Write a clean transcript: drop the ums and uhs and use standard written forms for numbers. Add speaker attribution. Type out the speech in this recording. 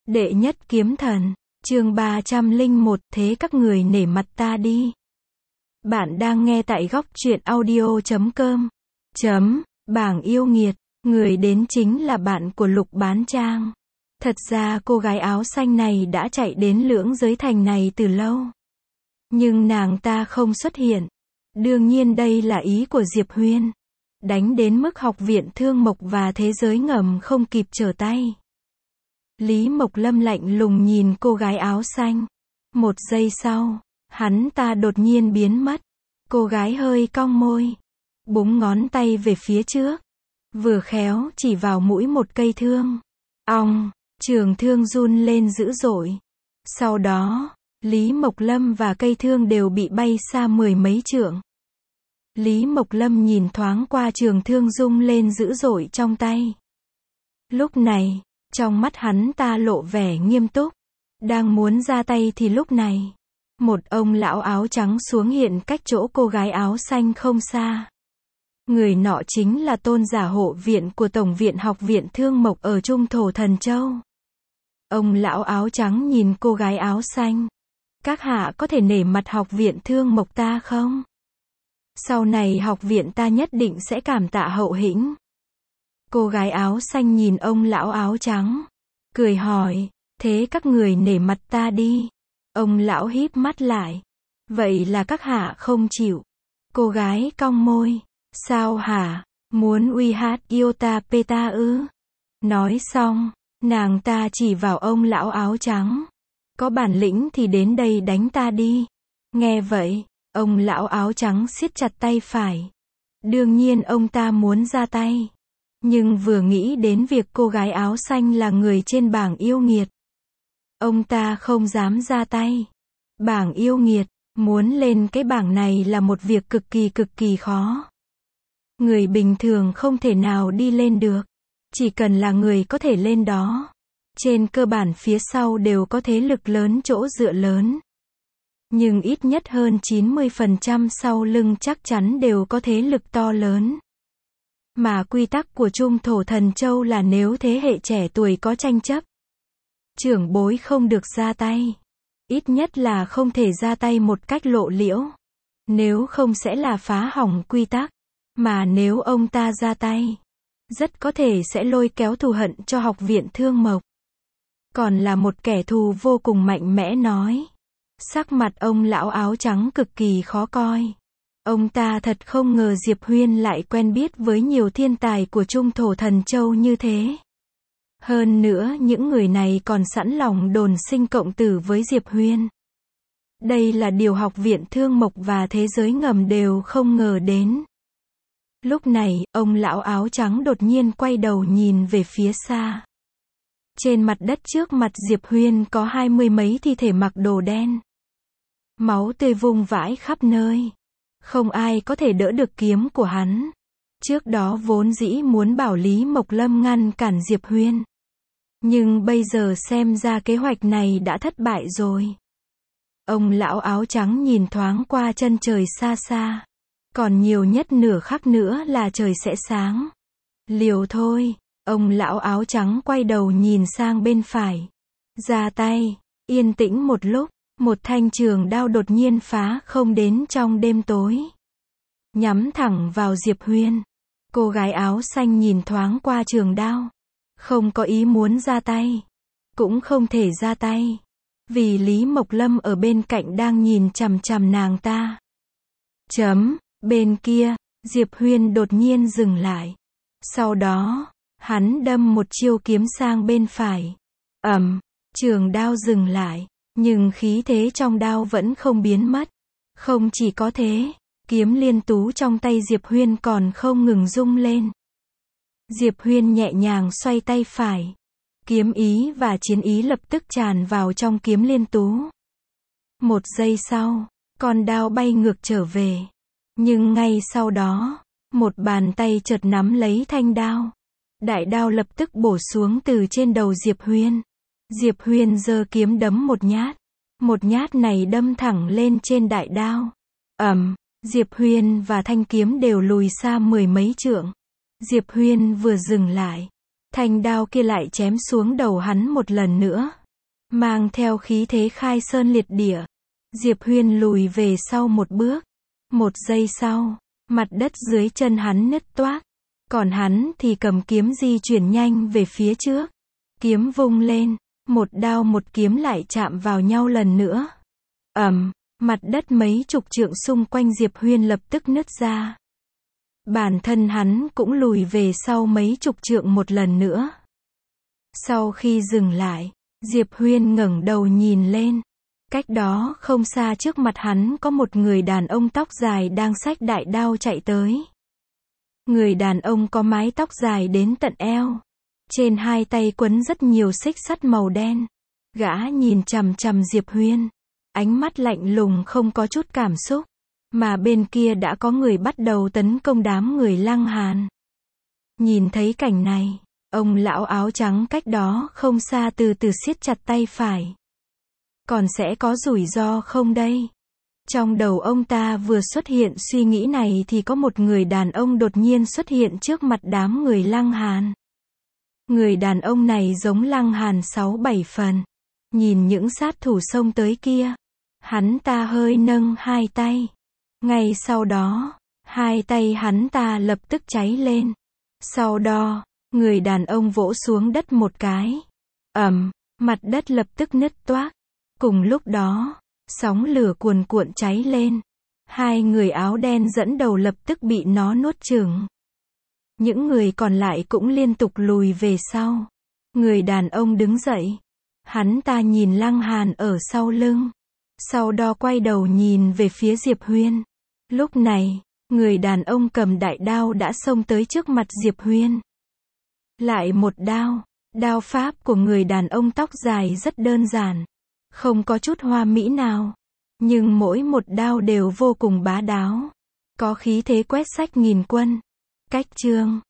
Speaker 1: Đệ nhất kiếm thần, chương 301, thế các người nể mặt ta đi. Bạn đang nghe tại góc truyện audio.com. Bảng yêu nghiệt, người đến chính là bạn của Lục Bán Trang. Thật ra cô gái áo xanh này đã chạy đến Lưỡng Giới Thành này từ lâu. Nhưng nàng ta không xuất hiện. Đương nhiên đây là ý của Diệp Huyên. Đánh đến mức Học viện Thương Mộc và Thế Giới Ngầm không kịp trở tay. Lý Mộc Lâm lạnh lùng nhìn cô gái áo xanh. Một giây sau, hắn ta đột nhiên biến mất. Cô gái hơi cong môi, búng ngón tay về phía trước, vừa khéo chỉ vào mũi một cây thương. Ong, trường thương run lên dữ dội. Sau đó, Lý Mộc Lâm và cây thương đều bị bay xa mười mấy trượng. Lý Mộc Lâm nhìn thoáng qua trường thương rung lên dữ dội trong tay. Lúc này, trong mắt hắn ta lộ vẻ nghiêm túc. Đang muốn ra tay thì lúc này, một ông lão áo trắng xuống hiện cách chỗ cô gái áo xanh không xa. Người nọ chính là tôn giả hộ viện của Tổng viện Học viện Thương Mộc ở Trung Thổ Thần Châu. Ông lão áo trắng nhìn cô gái áo xanh. Các hạ có thể nể mặt Học viện Thương Mộc ta không? Sau này học viện ta nhất định sẽ cảm tạ hậu hĩnh. Cô gái áo xanh nhìn ông lão áo trắng, cười hỏi, thế các người nể mặt ta đi. Ông lão híp mắt lại. Vậy là các hạ không chịu. Cô gái cong môi. Sao hả? Muốn uy hát yêu ta pê ta ư? Nói xong, nàng ta chỉ vào ông lão áo trắng. Có bản lĩnh thì đến đây đánh ta đi. Nghe vậy, ông lão áo trắng siết chặt tay phải. Đương nhiên ông ta muốn ra tay. Nhưng vừa nghĩ đến việc cô gái áo xanh là người trên bảng yêu nghiệt, ông ta không dám ra tay. Bảng yêu nghiệt, muốn lên cái bảng này là một việc cực kỳ khó. Người bình thường không thể nào đi lên được. Chỉ cần là người có thể lên đó, trên cơ bản phía sau đều có thế lực lớn chỗ dựa lớn. Nhưng ít nhất hơn 90% sau lưng chắc chắn đều có thế lực to lớn. Mà quy tắc của Trung Thổ Thần Châu là nếu thế hệ trẻ tuổi có tranh chấp, trưởng bối không được ra tay. Ít nhất là không thể ra tay một cách lộ liễu. Nếu không sẽ là phá hỏng quy tắc. Mà nếu ông ta ra tay, rất có thể sẽ lôi kéo thù hận cho Học viện Thương Mộc. Còn là một kẻ thù vô cùng mạnh mẽ nói. Sắc mặt ông lão áo trắng cực kỳ khó coi. Ông ta thật không ngờ Diệp Huyên lại quen biết với nhiều thiên tài của Trung Thổ Thần Châu như thế. Hơn nữa những người này còn sẵn lòng đồn sinh cộng tử với Diệp Huyên. Đây là điều Học viện Thương Mộc và Thế Giới Ngầm đều không ngờ đến. Lúc này, ông lão áo trắng đột nhiên quay đầu nhìn về phía xa. Trên mặt đất trước mặt Diệp Huyên có 20 mấy thi thể mặc đồ đen. Máu tươi vung vãi khắp nơi. Không ai có thể đỡ được kiếm của hắn. Trước đó vốn dĩ muốn bảo Lý Mộc Lâm ngăn cản Diệp Huyên. Nhưng bây giờ xem ra kế hoạch này đã thất bại rồi. Ông lão áo trắng nhìn thoáng qua chân trời xa xa. Còn nhiều nhất nửa khắc nữa là trời sẽ sáng. Liều thôi. Ông lão áo trắng quay đầu nhìn sang bên phải. Ra tay. Yên tĩnh một lúc. Một thanh trường đao đột nhiên phá không đến trong đêm tối. Nhắm thẳng vào Diệp Huyên. Cô gái áo xanh nhìn thoáng qua trường đao. Không có ý muốn ra tay. Cũng không thể ra tay. Vì Lý Mộc Lâm ở bên cạnh đang nhìn chằm chằm nàng ta. Bên kia, Diệp Huyên đột nhiên dừng lại. Sau đó, hắn đâm một chiêu kiếm sang bên phải. Trường đao dừng lại. Nhưng khí thế trong đao vẫn không biến mất. Không chỉ có thế, kiếm liên tú trong tay Diệp Huyên còn không ngừng rung lên. Diệp Huyên nhẹ nhàng xoay tay phải. Kiếm ý và chiến ý lập tức tràn vào trong kiếm liên tú. Một giây sau, con đao bay ngược trở về. Nhưng ngay sau đó, một bàn tay chợt nắm lấy thanh đao. Đại đao lập tức bổ xuống từ trên đầu Diệp Huyên. Diệp Huyên giơ kiếm đấm một nhát. Một nhát này đâm thẳng lên trên đại đao. Diệp Huyên và thanh kiếm đều lùi xa mười mấy trượng. Diệp Huyên vừa dừng lại, thanh đao kia lại chém xuống đầu hắn một lần nữa. mang theo khí thế khai sơn liệt địa. Diệp Huyên lùi về sau một bước. Một giây sau, mặt đất dưới chân hắn nứt toác. Còn hắn thì cầm kiếm di chuyển nhanh về phía trước. Kiếm vung lên, một đao một kiếm lại chạm vào nhau lần nữa. Mặt đất mấy chục trượng xung quanh Diệp Huyên lập tức nứt ra. Bản thân hắn cũng lùi về sau mấy chục trượng một lần nữa. Sau khi dừng lại, Diệp Huyên ngẩng đầu nhìn lên. Cách đó không xa trước mặt hắn có một người đàn ông tóc dài đang xách đại đao chạy tới. Người đàn ông có mái tóc dài đến tận eo. Trên hai tay quấn rất nhiều xích sắt màu đen. Gã nhìn chằm chằm Diệp Huyên. Ánh mắt lạnh lùng không có chút cảm xúc. Mà bên kia đã có người bắt đầu tấn công đám người Lăng Hàn. Nhìn thấy cảnh này, ông lão áo trắng cách đó không xa từ từ siết chặt tay phải. Còn sẽ có rủi ro không đây? Trong đầu ông ta vừa xuất hiện suy nghĩ này thì có một người đàn ông đột nhiên xuất hiện trước mặt đám người Lăng Hàn. Người đàn ông này giống Lăng Hàn 6-7 phần. Nhìn những sát thủ xông tới kia, hắn ta hơi nâng hai tay. Ngay sau đó, hai tay hắn ta lập tức cháy lên. Sau đó, người đàn ông vỗ xuống đất một cái. Mặt đất lập tức nứt toác. Cùng lúc đó, sóng lửa cuồn cuộn cháy lên. Hai người áo đen dẫn đầu lập tức bị nó nuốt chửng. Những người còn lại cũng liên tục lùi về sau. Người đàn ông đứng dậy. Hắn ta nhìn Lăng Hàn ở sau lưng. Sau đó quay đầu nhìn về phía Diệp Huyên. Lúc này, người đàn ông cầm đại đao đã xông tới trước mặt Diệp Huyên. Lại một đao. Đao pháp của người đàn ông tóc dài rất đơn giản. Không có chút hoa mỹ nào. Nhưng mỗi một đao đều vô cùng bá đạo. Có khí thế quét sạch nghìn quân. Cách chương